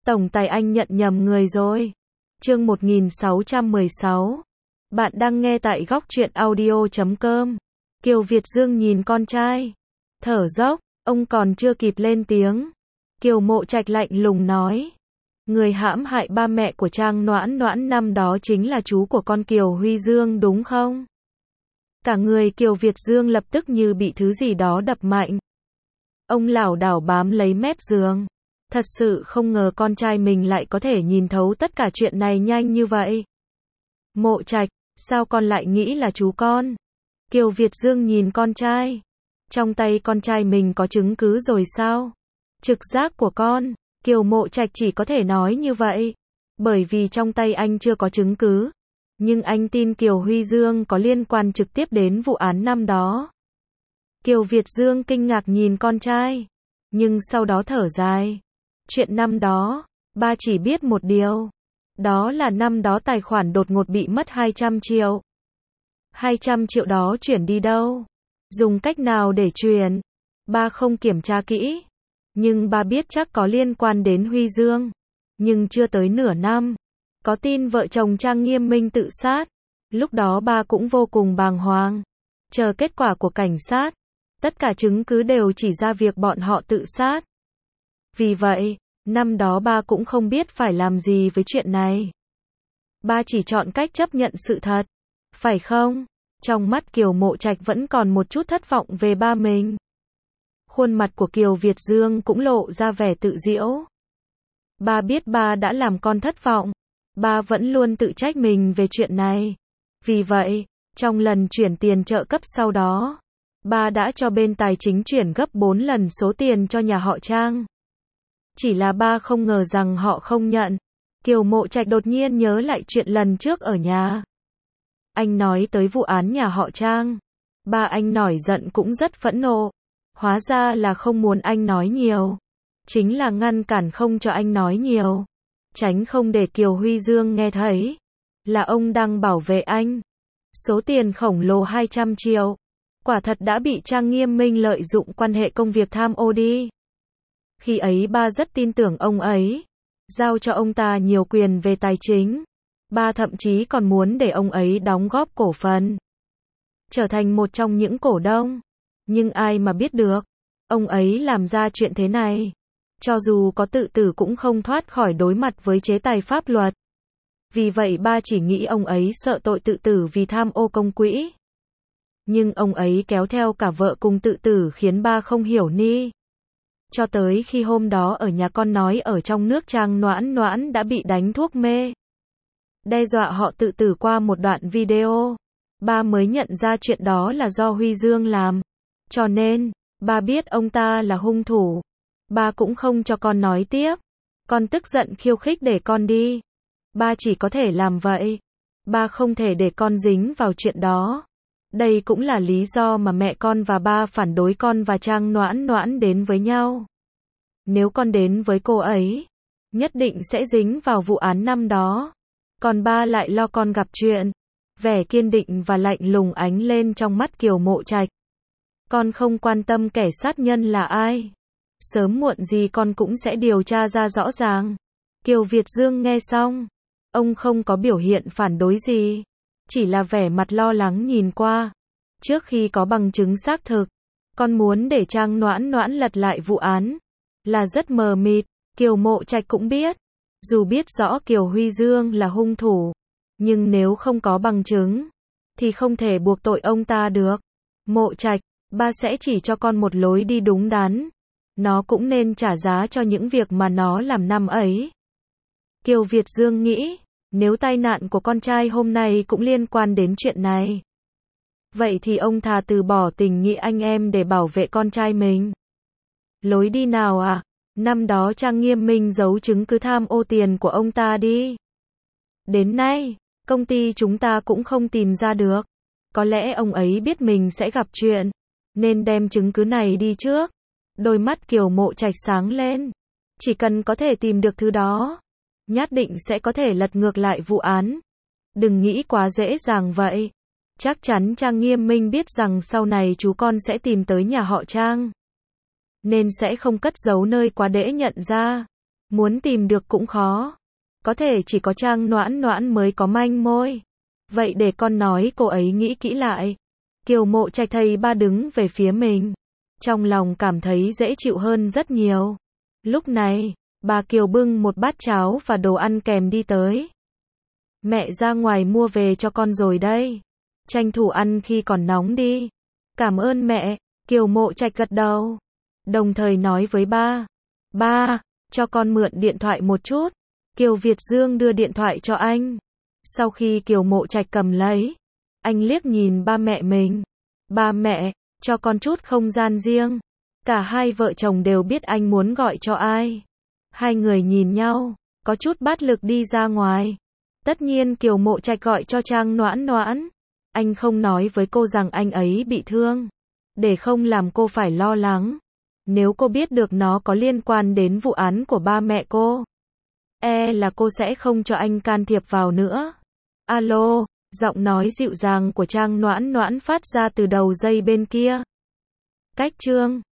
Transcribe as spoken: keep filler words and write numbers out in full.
Tổng tài anh nhận nhầm người rồi. Chương một nghìn sáu trăm mười sáu. Bạn đang nghe tại góc truyện audio chấm com. Kiều Việt Dương nhìn con trai, thở dốc, ông còn chưa kịp lên tiếng. Kiều Mộ Trạch lạnh lùng nói, người hãm hại ba mẹ của Trang Noãn Noãn năm đó chính là chú của con Kiều Huy Dương đúng không? Cả người Kiều Việt Dương lập tức như bị thứ gì đó đập mạnh. Ông lảo đảo bám lấy mép giường. Thật sự không ngờ con trai mình lại có thể nhìn thấu tất cả chuyện này nhanh như vậy. Mộ Trạch, sao con lại nghĩ là chú con? Kiều Việt Dương nhìn con trai. Trong tay con trai mình có chứng cứ rồi sao? Trực giác của con, Kiều Mộ Trạch chỉ có thể nói như vậy. Bởi vì trong tay anh chưa có chứng cứ. Nhưng anh tin Kiều Huy Dương có liên quan trực tiếp đến vụ án năm đó. Kiều Việt Dương kinh ngạc nhìn con trai. Nhưng sau đó thở dài. Chuyện năm đó, ba chỉ biết một điều. Đó là năm đó tài khoản đột ngột bị mất hai trăm triệu. hai trăm triệu đó chuyển đi đâu? Dùng cách nào để chuyển? Ba không kiểm tra kỹ. Nhưng ba biết chắc có liên quan đến Huy Dương. Nhưng chưa tới nửa năm. Có tin vợ chồng Trang Nghiêm Minh tự sát. Lúc đó ba cũng vô cùng bàng hoàng. Chờ kết quả của cảnh sát. Tất cả chứng cứ đều chỉ ra việc bọn họ tự sát. Vì vậy, năm đó ba cũng không biết phải làm gì với chuyện này. Ba chỉ chọn cách chấp nhận sự thật. Phải không? Trong mắt Kiều Mộ Trạch vẫn còn một chút thất vọng về ba mình. Khuôn mặt của Kiều Việt Dương cũng lộ ra vẻ tự giễu. Ba biết ba đã làm con thất vọng. Ba vẫn luôn tự trách mình về chuyện này. Vì vậy, trong lần chuyển tiền trợ cấp sau đó, ba đã cho bên tài chính chuyển gấp bốn lần số tiền cho nhà họ Trang. Chỉ là ba không ngờ rằng họ không nhận. Kiều Mộ Trạch đột nhiên nhớ lại chuyện lần trước ở nhà. Anh nói tới vụ án nhà họ Trang. Ba anh nổi giận cũng rất phẫn nộ. Hóa ra là không muốn anh nói nhiều. Chính là ngăn cản không cho anh nói nhiều. Tránh không để Kiều Huy Dương nghe thấy. Là ông đang bảo vệ anh. Số tiền khổng lồ hai trăm triệu. Quả thật đã bị Trang Nghiêm Minh lợi dụng quan hệ công việc tham ô đi. Khi ấy ba rất tin tưởng ông ấy. Giao cho ông ta nhiều quyền về tài chính. Ba thậm chí còn muốn để ông ấy đóng góp cổ phần. Trở thành một trong những cổ đông. Nhưng ai mà biết được. Ông ấy làm ra chuyện thế này. Cho dù có tự tử cũng không thoát khỏi đối mặt với chế tài pháp luật. Vì vậy ba chỉ nghĩ ông ấy sợ tội tự tử vì tham ô công quỹ. Nhưng ông ấy kéo theo cả vợ cùng tự tử khiến ba không hiểu ni. Cho tới khi hôm đó ở nhà con nói ở trong nước Trang Noãn Noãn đã bị đánh thuốc mê. Đe dọa họ tự tử qua một đoạn video. Ba mới nhận ra chuyện đó là do Huy Dương làm. Cho nên, ba biết ông ta là hung thủ. Ba cũng không cho con nói tiếp. Con tức giận khiêu khích để con đi. Ba chỉ có thể làm vậy. Ba không thể để con dính vào chuyện đó. Đây cũng là lý do mà mẹ con và ba phản đối con và Trang Noãn Noãn đến với nhau. Nếu con đến với cô ấy, nhất định sẽ dính vào vụ án năm đó. Còn ba lại lo con gặp chuyện. Vẻ kiên định và lạnh lùng ánh lên trong mắt Kiều Mộ Trạch. Con không quan tâm kẻ sát nhân là ai. Sớm muộn gì con cũng sẽ điều tra ra rõ ràng. Kiều Việt Dương nghe xong. Ông không có biểu hiện phản đối gì. Chỉ là vẻ mặt lo lắng nhìn qua. Trước khi có bằng chứng xác thực, con muốn để Trang Noãn Noãn lật lại vụ án. Là rất mờ mịt. Kiều Mộ Trạch cũng biết. Dù biết rõ Kiều Huy Dương là hung thủ. Nhưng nếu không có bằng chứng, thì không thể buộc tội ông ta được. Mộ Trạch, ba sẽ chỉ cho con một lối đi đúng đắn. Nó cũng nên trả giá cho những việc mà nó làm năm ấy. Kiều Việt Dương nghĩ, nếu tai nạn của con trai hôm nay cũng liên quan đến chuyện này. Vậy thì ông thà từ bỏ tình nghĩa anh em để bảo vệ con trai mình. Lối đi nào à? Năm đó Trang Nghiêm Minh giấu chứng cứ tham ô tiền của ông ta đi. Đến nay, công ty chúng ta cũng không tìm ra được. Có lẽ ông ấy biết mình sẽ gặp chuyện, nên đem chứng cứ này đi trước. Đôi mắt Kiều Mộ Trạch sáng lên. Chỉ cần có thể tìm được thứ đó, nhất định sẽ có thể lật ngược lại vụ án. Đừng nghĩ quá dễ dàng vậy. Chắc chắn Trang Nghiêm Minh biết rằng sau này chú con sẽ tìm tới nhà họ Trang. Nên sẽ không cất giấu nơi quá dễ nhận ra. Muốn tìm được cũng khó. Có thể chỉ có Trang Noãn Noãn mới có manh mối. Vậy để con nói cô ấy nghĩ kỹ lại. Kiều Mộ Trạch thấy ba đứng về phía mình. Trong lòng cảm thấy dễ chịu hơn rất nhiều. Lúc này, bà Kiều bưng một bát cháo và đồ ăn kèm đi tới. Mẹ ra ngoài mua về cho con rồi đây. Tranh thủ ăn khi còn nóng đi. Cảm ơn mẹ, Kiều Mộ Trạch gật đầu. Đồng thời nói với ba. Ba, cho con mượn điện thoại một chút. Kiều Việt Dương đưa điện thoại cho anh. Sau khi Kiều Mộ Trạch cầm lấy, anh liếc nhìn ba mẹ mình. Ba mẹ, cho con chút không gian riêng. Cả hai vợ chồng đều biết anh muốn gọi cho ai. Hai người nhìn nhau, có chút bát lực đi ra ngoài. Tất nhiên Kiều Mộ Trạch gọi cho Trang Noãn Noãn. Anh không nói với cô rằng anh ấy bị thương, để không làm cô phải lo lắng. Nếu cô biết được nó có liên quan đến vụ án của ba mẹ cô, e là cô sẽ không cho anh can thiệp vào nữa. Alo, giọng nói dịu dàng của Trang Noãn Noãn phát ra từ đầu dây bên kia. Cách chương